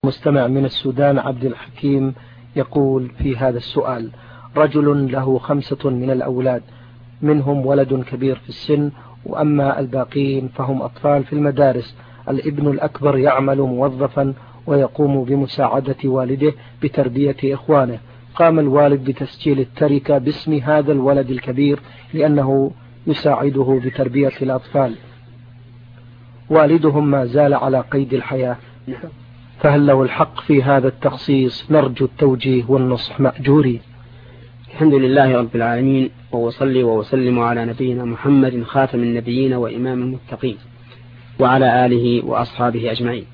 مستمع من السودان عبد الحكيم يقول في هذا السؤال: رجل له 5 من الأولاد، منهم ولد كبير في السن، وأما الباقين فهم أطفال في المدارس. الابن الأكبر يعمل موظفا ويقوم بمساعدة والده بتربية إخوانه. قام الوالد بتسجيل التركة باسم هذا الولد الكبير لأنه يساعده بتربية الأطفال. والدهم ما زال على قيد الحياة، فهل له الحق في هذا التخصيص؟ نرجو التوجيه والنصح مأجورين. الحمد لله رب العالمين، وأصلي وأسلم على نبينا محمد خاتم النبيين وإمام المتقين وعلى آله وأصحابه أجمعين.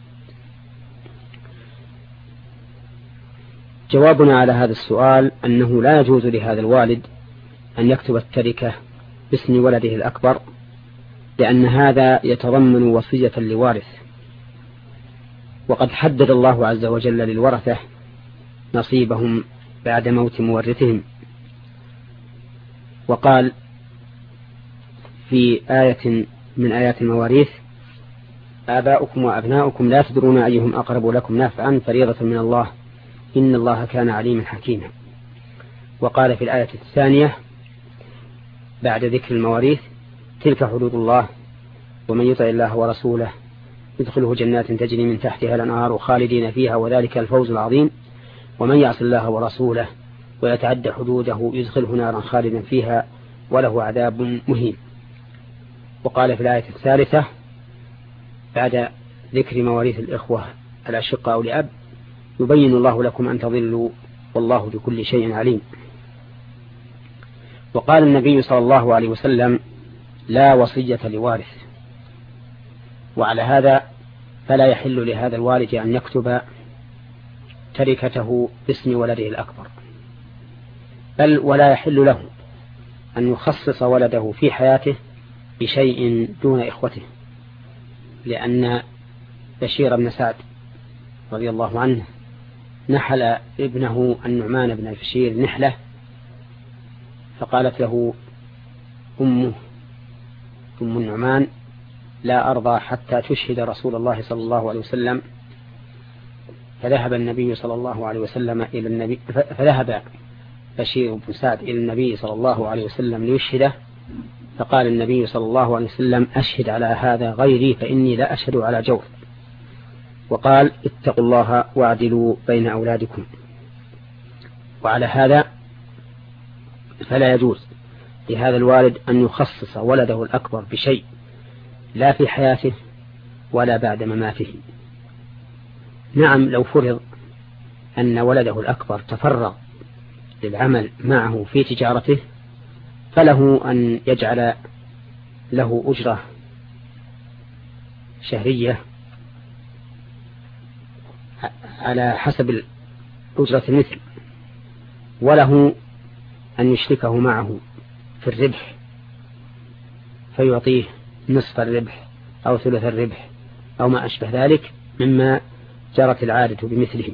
جوابنا على هذا السؤال أنه لا يجوز لهذا الوالد أن يكتب التركة باسم ولده الأكبر، لأن هذا يتضمن وصية لوارث، وقد حدد الله عز وجل للورثة نصيبهم بعد موت مورثهم، وقال في آية من آيات المواريث: آباؤكم وأبناؤكم لا تدرون أيهم أقرب لكم نفعا فريضة من الله إن الله كان عليما حكيما. وقال في الآية الثانية بعد ذكر المواريث: تلك حدود الله ومن يطع الله ورسوله يدخله جنات تجري من تحتها الأنهار خالدين فيها وذلك الفوز العظيم ومن يعص الله ورسوله ويتعدى حدوده يدخله نارا خالدا فيها وله عذاب مهين. وقال في الآية الثالثة بعد ذكر مواريث الإخوة الأشقاء أو لأب: يبين الله لكم أن تضلوا والله بكل شيء عليم. وقال النبي صلى الله عليه وسلم: لا وصية لوارث. وعلى هذا فلا يحل لهذا الوالد أن يكتب تركته باسم ولده الأكبر، بل ولا يحل له أن يخصص ولده في حياته بشيء دون إخوته، لأن بشير بن سعد رضي الله عنه نحل ابنه النعمان بن بشير نحلة، فقالت له أم النعمان: لا أرضى حتى تشهد رسول الله صلى الله عليه وسلم. فذهب النبي صلى الله عليه وسلم إلى النبي، فذهب بشير بن سعد إلى النبي صلى الله عليه وسلم ليشهده، فقال النبي صلى الله عليه وسلم: أشهد على هذا غيري فإني لا أشهد على جور. وقال: اتقوا الله واعدلوا بين أولادكم. وعلى هذا فلا يجوز لهذا الوالد أن يخصص ولده الأكبر بشيء لا في حياته ولا بعد مماته. نعم، لو فرض أن ولده الأكبر تفرغ للعمل معه في تجارته فله أن يجعل له أجرة شهرية على حسب أجرة المثل، وله أن يشركه معه في الربح فيعطيه نصف الربح أو ثلث الربح أو ما أشبه ذلك مما جرت العادة بمثله.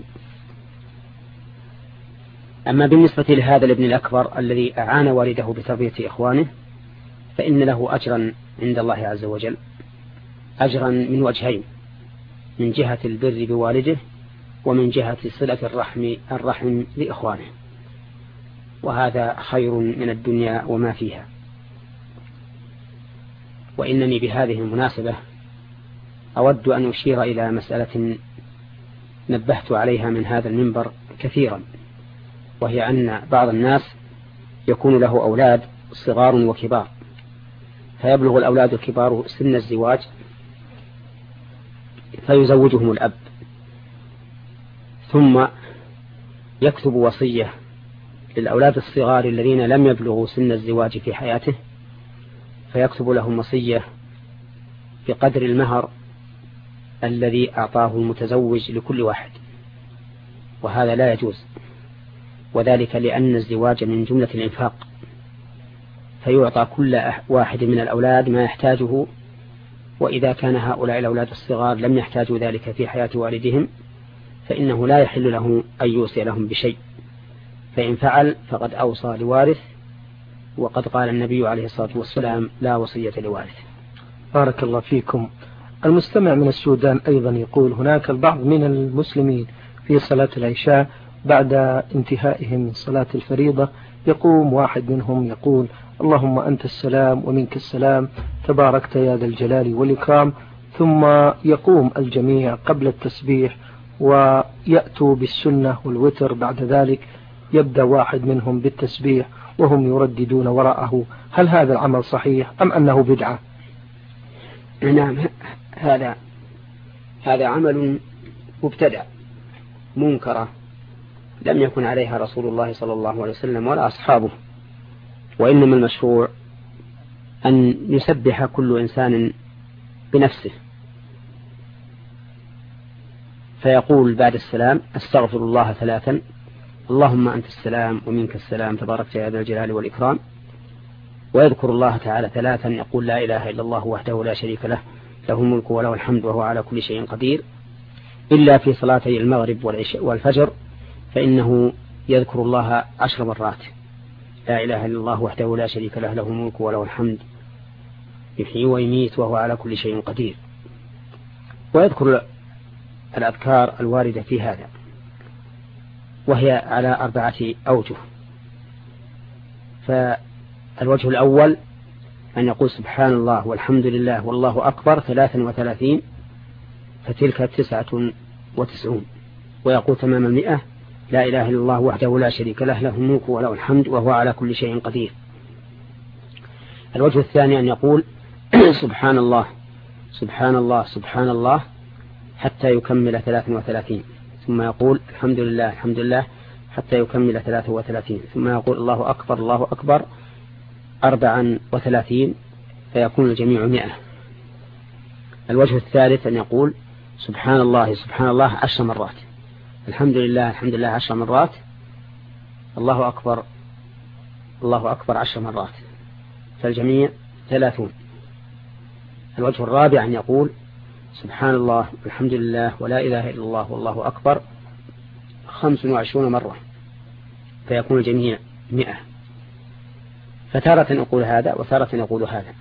أما بالنسبة لهذا الابن الأكبر الذي أعان والده بتربية إخوانه فإن له أجرا عند الله عز وجل، أجرا من وجهين: من جهة البر بوالده ومن جهة صلة الرحم لإخوانه، وهذا خير من الدنيا وما فيها. وإنني بهذه المناسبة أود أن أشير إلى مسألة نبهت عليها من هذا المنبر كثيرا، وهي أن بعض الناس يكون له أولاد صغار وكبار، فيبلغ الأولاد الكبار سن الزواج فيزوجهم الأب، ثم يكتب وصية للأولاد الصغار الذين لم يبلغوا سن الزواج في حياته، فيكتب لهم وصية بقدر المهر الذي أعطاه المتزوج لكل واحد، وهذا لا يجوز، وذلك لأن الزواج من جملة الإنفاق، فيعطى كل واحد من الأولاد ما يحتاجه، وإذا كان هؤلاء الأولاد الصغار لم يحتاجوا ذلك في حياة والدهم فإنه لا يحل له أن يوصي لهم بشيء، فإن فعل فقد أوصى لوارث، وقد قال النبي عليه الصلاة والسلام: لا وصية لوارث. بارك الله فيكم. المستمع من السودان أيضا يقول هناك البعض من المسلمين في صلاة العشاء بعد انتهائهم من صلاة الفريضة يقوم واحد منهم يقول اللهم أنت السلام ومنك السلام تباركت يا ذا الجلال والإكرام، ثم يقوم الجميع قبل التسبيح ويأتوا بالسنة والوتر. بعد ذلك يبدأ واحد منهم بالتسبيح وهم يرددون وراءه. هل هذا العمل صحيح أم أنه بدعة؟ نعم، هذا عمل مبتدع منكرة لم يكن عليها رسول الله صلى الله عليه وسلم ولا أصحابه، وإنما المشروع أن يسبح كل إنسان بنفسه، فيقول بعد السلام استغفر الله 3، اللهم أنت السلام ومنك السلام تباركت يا ذا الجلال والإكرام، ويذكر الله تعالى 3 يقول لا إله إلا الله وحده لا شريك له له الملك وله الحمد وهو على كل شيء قدير، إلا في صلاتي المغرب والفجر فإنه يذكر الله 10 مرات لا إله إلا الله وحده لا شريك له له الملك وله الحمد يحيي ويميت وهو على كل شيء قدير، ويذكر الأذكار الواردة في هذا، وهي على 4 أوجه. فالوجه الأول أن يقول سبحان الله والحمد لله والله أكبر 33 فتلك 99، ويقول تمام 100 لا إله إلا الله وحده لا شريك له له الملك وله الحمد وهو على كل شيء قدير. الوجه الثاني أن يقول سبحان الله سبحان الله سبحان الله حتى يكمل 33، ثم يقول الحمد لله الحمد لله حتى يكمل 33، ثم يقول الله أكبر الله أكبر 34 فيكون الجميع 100. الوجه الثالث أن يقول سبحان الله سبحان الله 10 مرات، الحمد لله الحمد لله 10 مرات، الله أكبر الله أكبر 10 مرات، فالجميع 30. الوجه الرابع أن يقول سبحان الله والحمد لله ولا إله إلا الله والله أكبر 25 مرة فيكون الجميع 100. فتارة نقول هذا وتارة نقول هذا.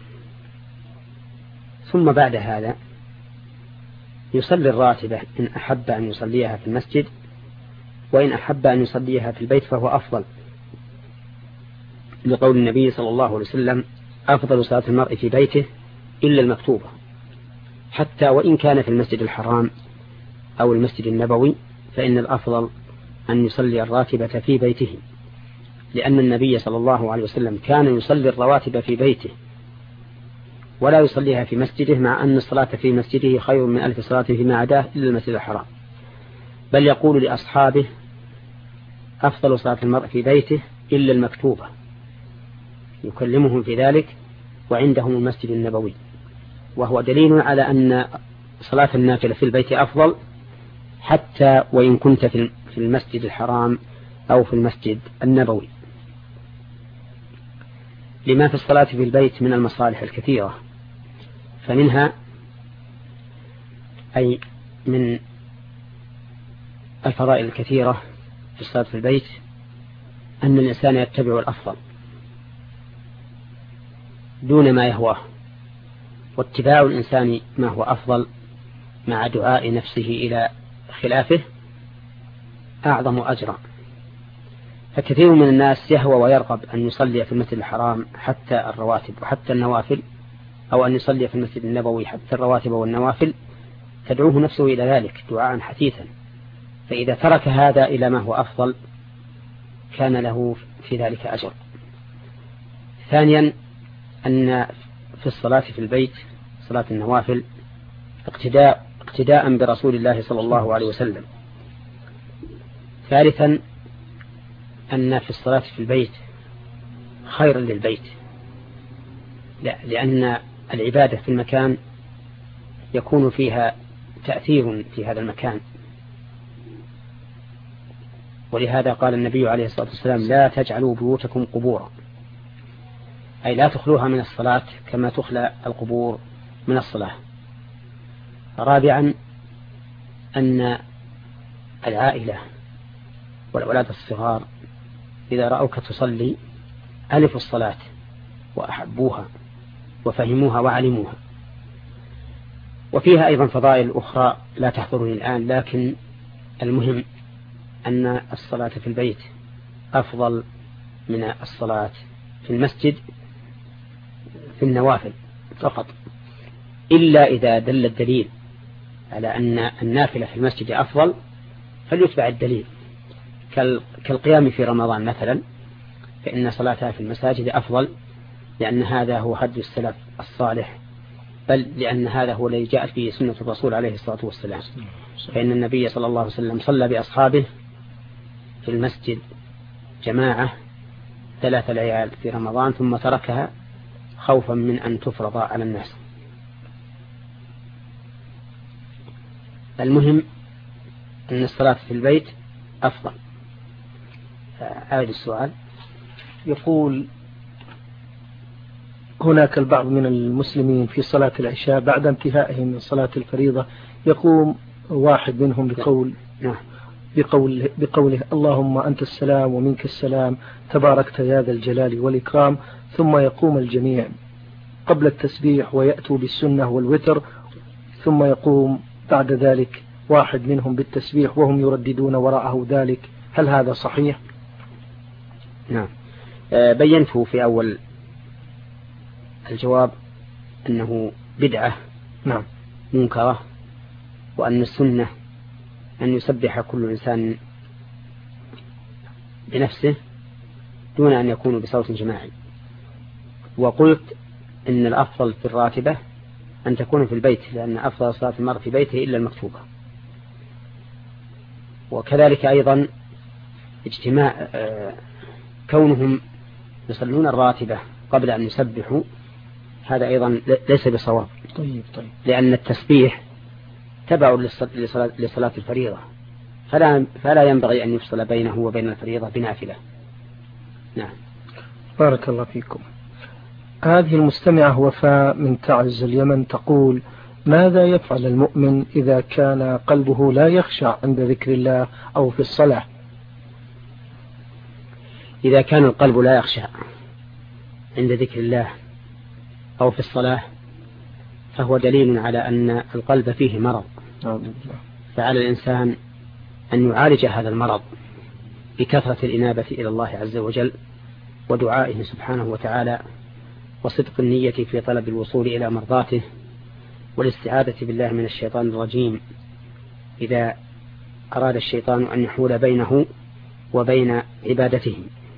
ثم بعد هذا يصلي الراتبة إن أحب أن يصليها في المسجد، وإن أحب أن يصليها في البيت فهو أفضل، لقول النبي صلى الله عليه وسلم أفضل صلاة المرء في بيته إلا المكتوبة، حتى وإن كان في المسجد الحرام أو المسجد النبوي فإن الأفضل أن يصلي الراتبة في بيته، لأن النبي صلى الله عليه وسلم كان يصلي الرواتب في بيته ولا يصليها في مسجده، مع أن الصلاة في مسجده خير من 1000 صلاة فيما عداه إلا المسجد الحرام، بل يقول لأصحابه أفضل صلاة المرء في بيته إلا المكتوبة، يكلمهم في ذلك وعندهم المسجد النبوي، وهو دليل على أن صلاة النافلة في البيت أفضل حتى وإن كنت في المسجد الحرام أو في المسجد النبوي، لما في الصلاة في البيت من المصالح الكثيرة. فمنها أي من الفضائل الكثيرة في الصلاة في البيت أن الإنسان يتبع الأفضل دون ما يهواه، واتباع الإنسان ما هو أفضل مع دعاء نفسه إلى خلافه أعظم أجرا. فكثير من الناس يهوى ويرغب أن يصلي في المسجد الحرام حتى الرواتب وحتى النوافل، أو أن يصلي في المسجد النبوي حتى الرواتب والنوافل، تدعوه نفسه إلى ذلك دعاء حثيثا، فإذا ترك هذا إلى ما هو أفضل كان له في ذلك أجر. ثانيا أن في الصلاة في البيت صلاة النوافل اقتداء برسول الله صلى الله عليه وسلم. ثالثا أن في الصلاة في البيت خير للبيت، لأن العبادة في المكان يكون فيها تأثير في هذا المكان، ولهذا قال النبي عليه الصلاة والسلام لا تجعلوا بيوتكم قبورا، أي لا تخلوها من الصلاة كما تخلى القبور من الصلاة. رابعا أن العائلة والأولاد الصغار إذا رأوك تصلي ألفوا الصلاة وأحبوها وفهموها وعلموها. وفيها أيضا فضائل أخرى لا تحضرني الآن، لكن المهم أن الصلاة في البيت أفضل من الصلاة في المسجد في النوافل فقط، إلا إذا دل الدليل على أن النافلة في المسجد أفضل فليتبع الدليل، كالقيام في رمضان مثلا، فإن صلاتها في المساجد أفضل، لأن هذا هو هدي السلف الصالح، بل لأن هذا هو الذي جاءت به سنة الرسول عليه الصلاة والسلام. فإن النبي صلى الله عليه وسلم صلى بأصحابه في المسجد جماعة 3 ليال في رمضان، ثم تركها خوفا من أن تفرض على الناس. المهم أن الصلاة في البيت أفضل. أعد السؤال. يقول هناك البعض من المسلمين في صلاة العشاء بعد انتهائهم من صلاة الفريضة يقوم واحد منهم بقوله اللهم أنت السلام ومنك السلام تباركت يا ذا الجلال والإكرام، ثم يقوم الجميع قبل التسبيح ويأتوا بالسنة والوتر، ثم يقوم بعد ذلك واحد منهم بالتسبيح وهم يرددون وراءه ذلك، هل هذا صحيح؟ نعم. بينته في أول الجواب أنه بدعة نعم منكرة، وأن السنة أن يسبح كل إنسان بنفسه دون أن يكون بصوت جماعي. وقلت إن الأفضل في الراتبة أن تكون في البيت، لأن أفضل صلاة المرء في بيته إلا المكتوبة. وكذلك أيضا اجتماع كونهم يصلون الراتبة قبل أن يسبحوا هذا أيضا ليس بصواب. طيب. لأن التسبيح تبع لصلاة الفريضة، فلا ينبغي أن يفصل بينه وبين الفريضة بنافلة. نعم. بارك الله فيكم. هذه المستمعة وفاء من تعز اليمن تقول: ماذا يفعل المؤمن إذا كان قلبه لا يخشع عند ذكر الله أو في الصلاة؟ إذا كان القلب لا يخشع عند ذكر الله أو في الصلاة فهو دليل على أن القلب فيه مرض، فعلى الإنسان أن يعالج هذا المرض بكثرة الإنابة إلى الله عز وجل ودعائه سبحانه وتعالى، وصدق النية في طلب الوصول إلى مرضاته، والاستعاذة بالله من الشيطان الرجيم إذا أراد الشيطان أن يحول بينه وبين عبادته.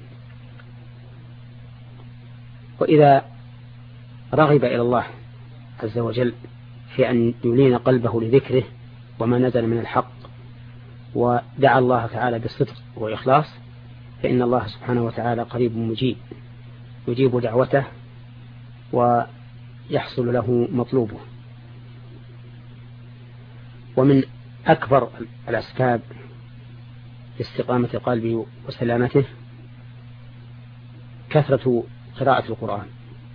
وإذا رغب إلى الله عز وجل في أن يلين قلبه لذكره وما نزل من الحق، ودعا الله تعالى بالصدق وإخلاص، فإن الله سبحانه وتعالى قريب مجيب، يجيب دعوته ويحصل له مطلوبه. ومن أكبر الأسباب لاستقامة القلب وسلامته كثرة قراءة القرآن،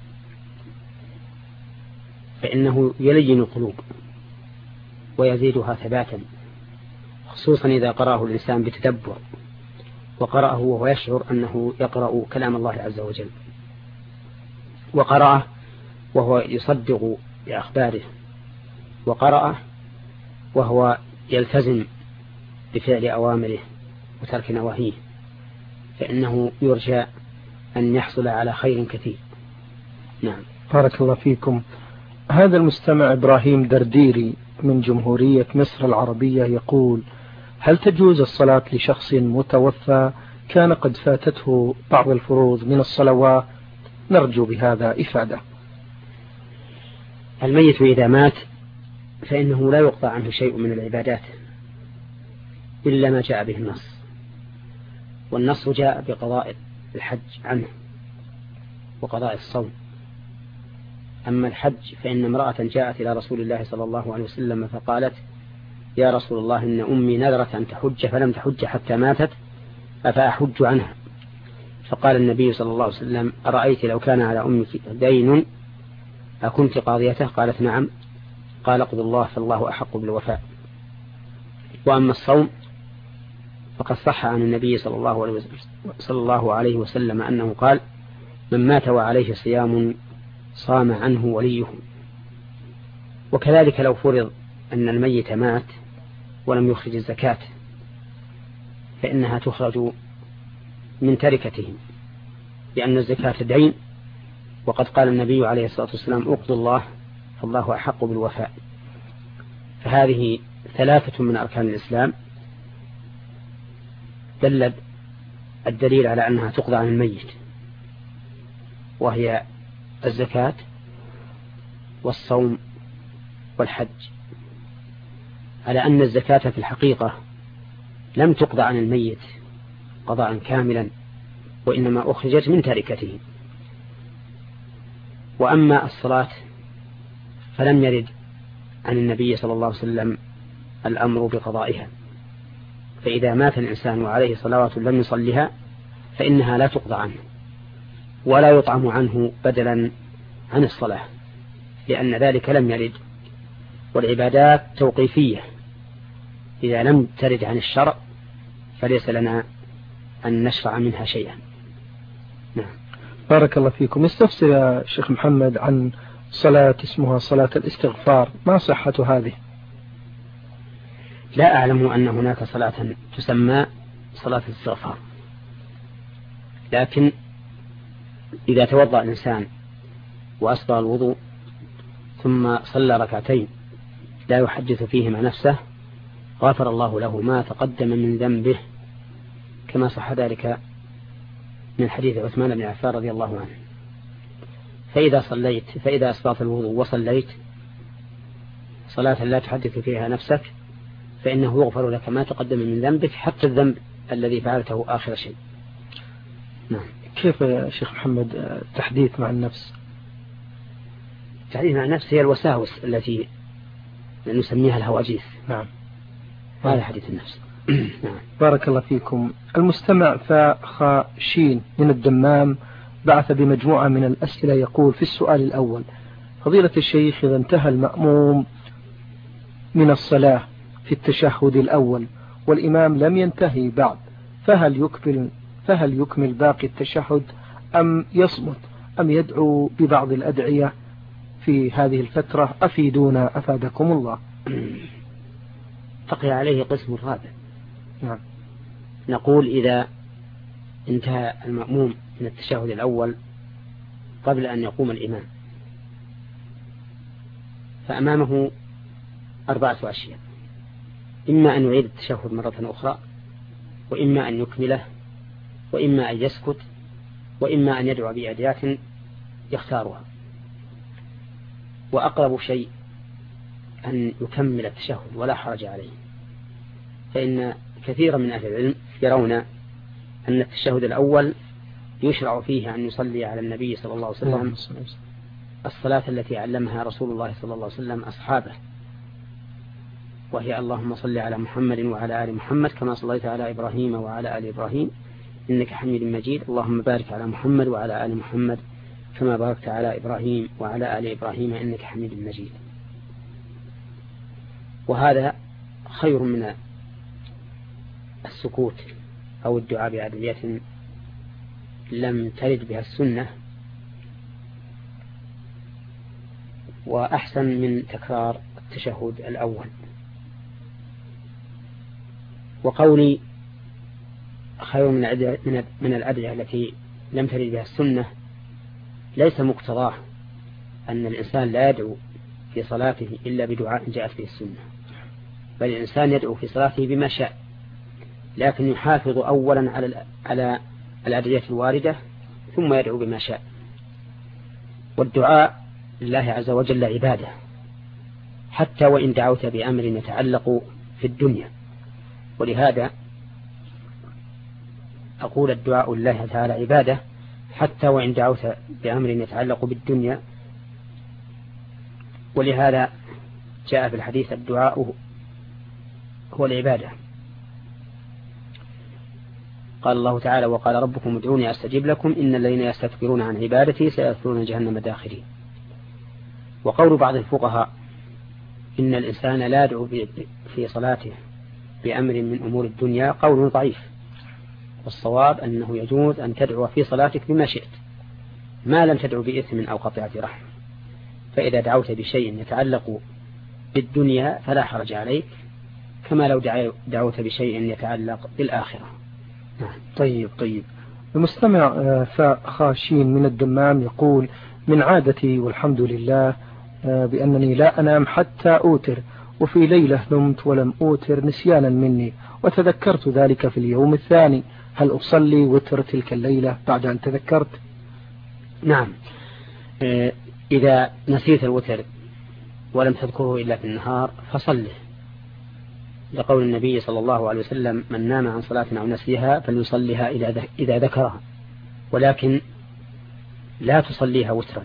فإنه يلين القلوب ويزيدها ثباتا، خصوصا إذا قرأه الإنسان بتدبر، وقرأه وهو يشعر أنه يقرأ كلام الله عز وجل، وقرأه وهو يصدق بأخباره، وقرأه وهو يلتزم بفعل أوامره وترك نواهيه، فإنه يرجى أن يحصل على خير كثير. نعم. بارك الله فيكم. هذا المستمع إبراهيم درديري من جمهورية مصر العربية يقول: هل تجوز الصلاة لشخص متوفى كان قد فاتته بعض الفروض من الصلوات؟ نرجو بهذا إفادة. الميت إذا مات فإنه لا يقطع عنه شيء من العبادات إلا ما جاء به النص، والنص جاء بقضاء الحج عنه وقضاء الصوم. أما الحج فإن امرأة جاءت إلى رسول الله صلى الله عليه وسلم فقالت: يا رسول الله، إن أمي نذرت أن تحج فلم تحج حتى ماتت، أفأحج عنها؟ فقال النبي صلى الله عليه وسلم: أرأيت لو كان على أمك دين أكنت قاضيته؟ قالت: نعم. قال: اقض الله فالله أحق بالوفاء. وأما الصوم فقد صح عن النبي صلى الله عليه وسلم أنه قال: من مات وعليه صيام صام عنه وليه. وكذلك لو فرض أن الميت مات ولم يخرج الزكاة فإنها تخرج من تركته، لأن الزكاة دين، وقد قال النبي عليه الصلاة والسلام اقضوا الله فالله أحق بالوفاء. فهذه 3 من أركان الإسلام دل الدليل على أنها تقضى عن الميت، وهي الزكاة والصوم والحج، على أن الزكاة في الحقيقة لم تقضى عن الميت قضاء كاملا، وإنما أخرجت من تركته. وأما الصلاة فلم يرد عن النبي صلى الله عليه وسلم الأمر بقضائها، فإذا مات الإنسان وعليه صلوات لم يصلها فإنها لا تقضى عنه ولا يطعم عنه بدلا عن الصلاة، لأن ذلك لم يرد. والعبادات توقيفية، إذا لم ترد عن الشرع فليس لنا أن نشرع منها شيئا. نعم. بارك الله فيكم. استفسر يا شيخ محمد عن صلاة اسمها صلاة الاستغفار، ما صحة هذه؟ لا أعلم أن هناك صلاة تسمى صلاة الاستغفار، لكن إذا توضأ الإنسان وأسبغ الوضوء ثم صلى ركعتين لا يحدث فيهما نفسه غفر الله له ما تقدم من ذنبه، كما صح ذلك من حديث عثمان بن عفان رضي الله عنه. فإذا أسبغت الوضوء وصليت صلاة لا تحدث فيها نفسك فإنه يغفر لك ما تقدم من ذنبك، حتى الذنب الذي فعلته آخر شيء. نعم. كيف يا شيخ محمد التحديث مع النفس؟ التحديث مع النفس هي الوساوس التي نسميها الهواجيس. نعم. هذا حديث النفس. نعم. بارك الله فيكم. المستمع فخاشين من الدمام بعث بمجموعة من الأسئلة، يقول في السؤال الأول: فضيلة الشيخ، إذا انتهى المأموم من الصلاة في التشهد الأول والإمام لم ينتهي بعد، فهل يكمل باقي التشهد أم يصمت أم يدعو ببعض الأدعية في هذه الفترة؟ أفيدونا أفادكم الله. بقي عليه قسم رابع. نعم. نقول إذا انتهى المأموم من التشهد الأول قبل أن يقوم الإمام فأمامه 4 أشياء: إما أن يعيد التشهد مرة أخرى، وإما أن يكمله، وإما أن يسكت، وإما أن يدعو بأدعية يختارها. وأقرب شيء أن يكمل التشهد ولا حرج عليه، فإن كثيرا من أهل العلم يرون أن التشهد الأول يشرع فيه أن يصلي على النبي صلى الله عليه وسلم الصلاة التي علمها رسول الله صلى الله عليه وسلم أصحابه، وهي اللهم صل على محمد وعلى آل محمد كما صليت على إبراهيم وعلى آل إبراهيم إنك حميد مجيد، اللهم بارك على محمد وعلى آل محمد كما باركت على إبراهيم وعلى آل إبراهيم إنك حميد مجيد. وهذا خير من السكوت أو الدعاء بأدعية لم ترد بها السنة، وأحسن من تكرار التشهد الأول. وقولي خير من الأدعية التي لم ترد بها السنة ليس مقتضاه أن الإنسان لا يدعو في صلاته إلا بدعاء جاءت به السنة، بل الإنسان يدعو في صلاته بما شاء، لكن يحافظ أولا على الأدعية الواردة ثم يدعو بما شاء. والدعاء لله عز وجل عبادة، حتى وإن دعوت بأمر يتعلق في الدنيا. ولهذا أقول الدعاء لله تعالى عبادة حتى وإن دعوت بأمر يتعلق بالدنيا. ولهذا جاء في الحديث الدعاء هو العبادة. قال الله تعالى: وقال ربكم ادعوني أستجب لكم إن الذين يستكبرون عن عبادتي سيدخلون جهنم داخرين. وقول بعض الفقهاء إن الإنسان لا يدعو في صلاته بأمر من أمور الدنيا قول ضعيف، والصواب أنه يجوز أن تدعو في صلاتك بما شئت ما لم تدعو بإثم أو قطيعة رحم. فإذا دعوت بشيء يتعلق بالدنيا فلا حرج عليك، كما لو دعوت بشيء يتعلق بالآخرة. طيب. المستمع خاشين من الدمام يقول: من عادتي والحمد لله بأنني لا أنام حتى أوتر، وفي ليلة نمت ولم أوتر نسيانا مني، وتذكرت ذلك في اليوم الثاني، هل أصلي وتر تلك الليلة بعد أن تذكرت؟ نعم، إذا نسيت الوتر ولم تذكره إلا في النهار فصله، لقول النبي صلى الله عليه وسلم: من نام عن صلاة أو نسيها فليصليها إذا ذكرها، ولكن لا تصليها وترا،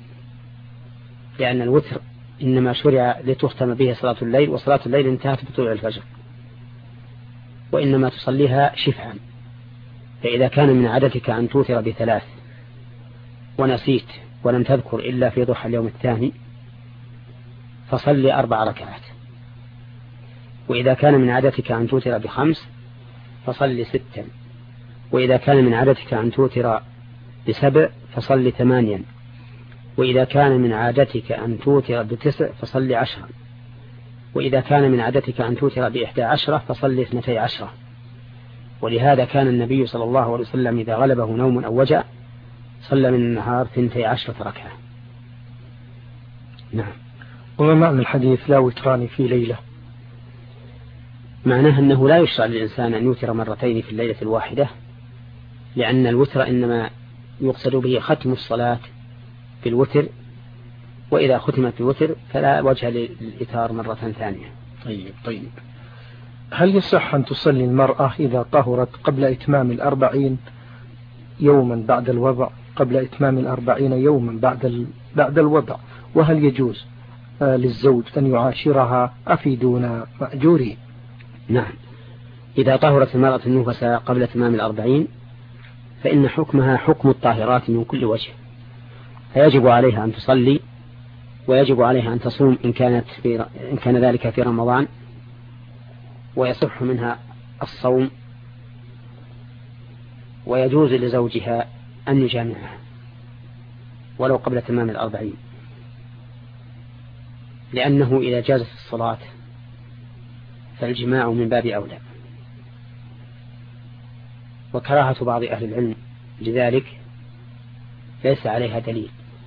لأن الوتر إنما شرع لتختم به صلاة الليل، وصلاة الليل انتهت بطلوع الفجر، وإنما تصليها شفعا. فإذا كان من عادتك أن توتر ب3 ونسيت ولم تذكر إلا في ضحى اليوم الثاني فصلي 4 ركعات. وإذا كان من عادتك أن توتر ب5 فصلي 6. وإذا كان من عادتك أن توتر ب7 فصلي 8. وإذا كان من عادتك أن توتر ب9 فصلي 10. وإذا كان من عادتك أن توتر ب11 فصلي 12. ولهذا كان النبي صلى الله عليه وسلم إذا غلبه نوم أو وجع صلى من النهار 12 ركعة. نعم. وما معنى الحديث لا وتران في ليلة؟ معناه أنه لا يشرع للإنسان أن يوتر مرتين في الليلة الواحدة، لأن الوتر إنما يقصد به ختم الصلاة بالوتر، وإذا ختمت بالوتر فلا وجه للإتار مرة ثانية. طيب. هل يصح أن تصلي المرأة إذا طهرت قبل إتمام 40 يوما بعد الوضع، قبل إتمام 40 يوما بعد الوضع، وهل يجوز للزوج أن يعاشرها أفيدون مأجورين؟ نعم، إذا طهرت المرأة النفساء قبل تمام 40 فإن حكمها حكم الطاهرات من كل وجه، فيجب عليها أن تصلي، ويجب عليها أن تصوم إن كان ذلك في رمضان، ويصح منها الصوم، ويجوز لزوجها أن يجامعها ولو قبل تمام 40، لأنه إذا جازت الصلاة فالجماع من باب أولى. وكراهة بعض أهل العلم لذلك ليس عليها دليل،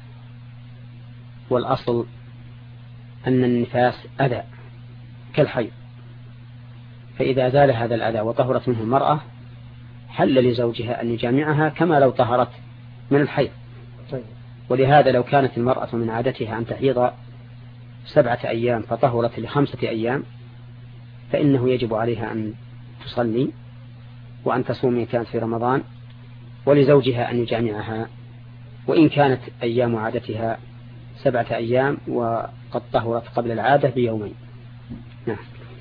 والأصل أن النفاس أذى كالحيض، فإذا زال هذا الأذى وطهرت منه المرأة حل لزوجها أن يجامعها كما لو طهرت من الحيض. ولهذا لو كانت المرأة من عادتها أن تحيض 7 أيام فطهرت ل5 أيام فإنه يجب عليها أن تصلي وأن تصوم إن كانت في رمضان، ولزوجها أن يجامعها وإن كانت أيام عادتها 7 أيام وقد طهرت قبل العادة ب2 نعم.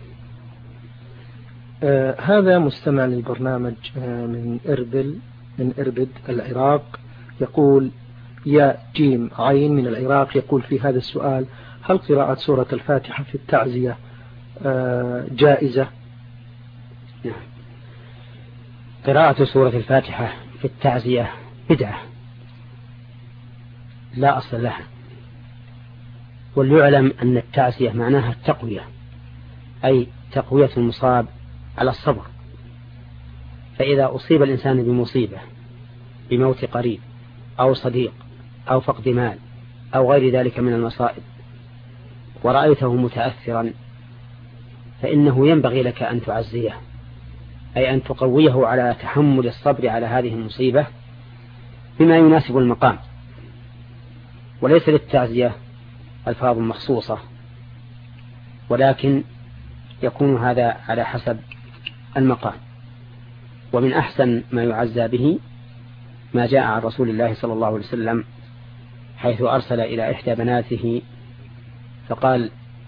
هذا مستمع للبرنامج من إربد العراق، يقول: يا جيم عين من العراق، يقول في هذا السؤال: هل قراءة سورة الفاتحة في التعزية جائزة؟ نعم، قراءة سورة الفاتحة في التعزية بدعة لا أصل لها، وليعلم أن التعزية معناها التقوية، أي تقوية المصاب على الصبر. فإذا أصيب الإنسان بمصيبة، بموت قريب أو صديق أو فقد مال أو غير ذلك من المصائب، ورأيته متأثرا، فإنه ينبغي لك أن تعزيه، أي أن تقويه على تحمل الصبر على هذه المصيبة بما يناسب المقام. وليس للتعزية ألفاظ مخصوصة، ولكن يكون هذا على حسب المقام. ومن أحسن ما يعزى به ما جاء عن رسول الله صلى الله عليه وسلم، حيث أرسل إلى إحدى بناته فقال: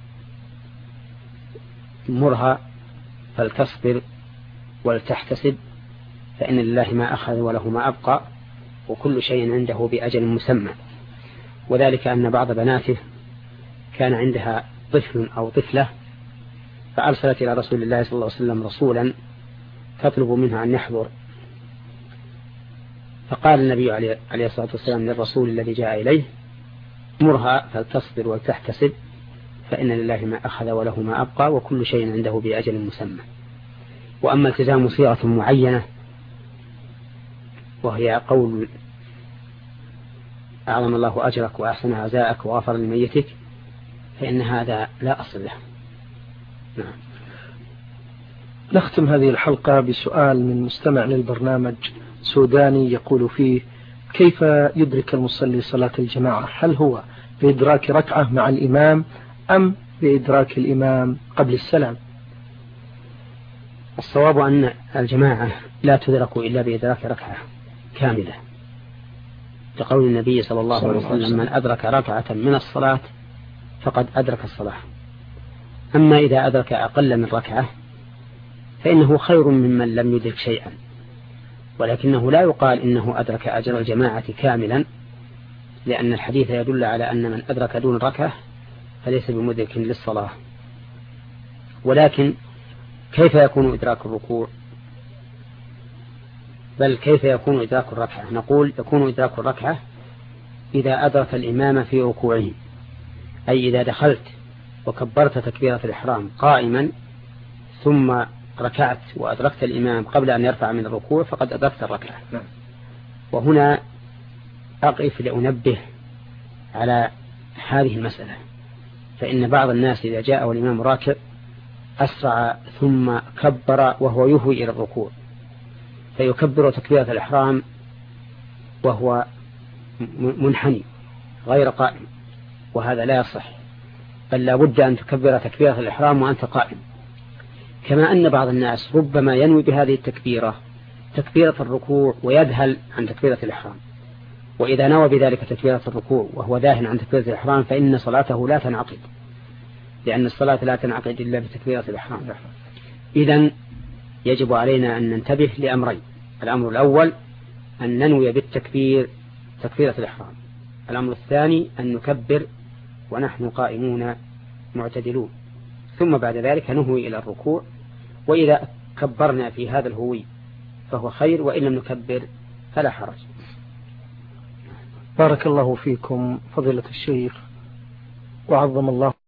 مرها فلتصبر ولتحتسب، فإن لله ما أخذ وله ما أبقى، وكل شيء عنده بأجل مسمى. وذلك أن بعض بناته كان عندها طفل أو طفلة، فأرسلت إلى رسول الله صلى الله عليه وسلم رسولا تطلب منها أن يحضر، فقال النبي عليه الصلاة والسلام للرسول الذي جاء إليه: مرها فلتصبر ولتحتسب، فإن لله ما أخذ وله ما أبقى وكل شيء عنده بأجل مسمى. وأما التزام صيغة معينة وهي قول أعظم الله أجرك وأحسن عزاءك وغفر لميتك فإن هذا لا أصل له. نعم. نختم هذه الحلقة بسؤال من مستمع للبرنامج سوداني يقول فيه: كيف يدرك المصلي صلاة الجماعة؟ هل هو بإدراك ركعة مع الإمام أم بإدراك الإمام قبل السلام؟ الصواب أن الجماعة لا تدرك إلا بإدراك ركعة كاملة، لقول النبي صلى الله عليه وسلم: من أدرك ركعة من الصلاة فقد أدرك الصلاة. أما إذا أدرك أقل من ركعة فإنه خير ممن لم يدرك شيئا، ولكنه لا يقال إنه أدرك أجر الجماعة كاملا، لأن الحديث يدل على أن من أدرك دون ركعة فليس بمدرك للصلاة. ولكن كيف يكون إدراك الركوع؟ بل كيف يكون إدراك الركعة؟ نقول يكون إدراك الركعة إذا أدرك الإمام في ركوعه، أي إذا دخلت وكبرت تكبيرة الإحرام قائما ثم ركعت وأدركت الإمام قبل أن يرفع من الركوع فقد أدركت الركعة. وهنا أقف لأنبه على هذه المسألة، فإن بعض الناس إذا جاء والإمام راكع أسرع ثم كبر وهو يهوي إلى الركوع، فيكبر تكبيرة الإحرام وهو منحني غير قائم، وهذا لا يصح، بل لا بد أن تكبر تكبيرة الإحرام وأنت قائم. كما أن بعض الناس ربما ينوي بهذه التكبيرة تكبيرة الركوع ويذهل عن تكبيرة الإحرام، وإذا نوى بذلك تكبيرة الركوع وهو ذاهل عن تكبيرة الإحرام فإن صلاته لا تنعقد، لأن الصلاة لا تنعقد إلا بتكبيرة الإحرام. إذن يجب علينا أن ننتبه لأمرين: الأمر الأول أن ننوي بالتكبير تكبيرة الإحرام، الأمر الثاني أن نكبر ونحن قائمون معتدلون، ثم بعد ذلك نهوي إلى الركوع، وإذا كبرنا في هذا الهوي فهو خير، وإن لم نكبر فلا حرج. بارك الله فيكم فضيلة الشيخ وعظم الله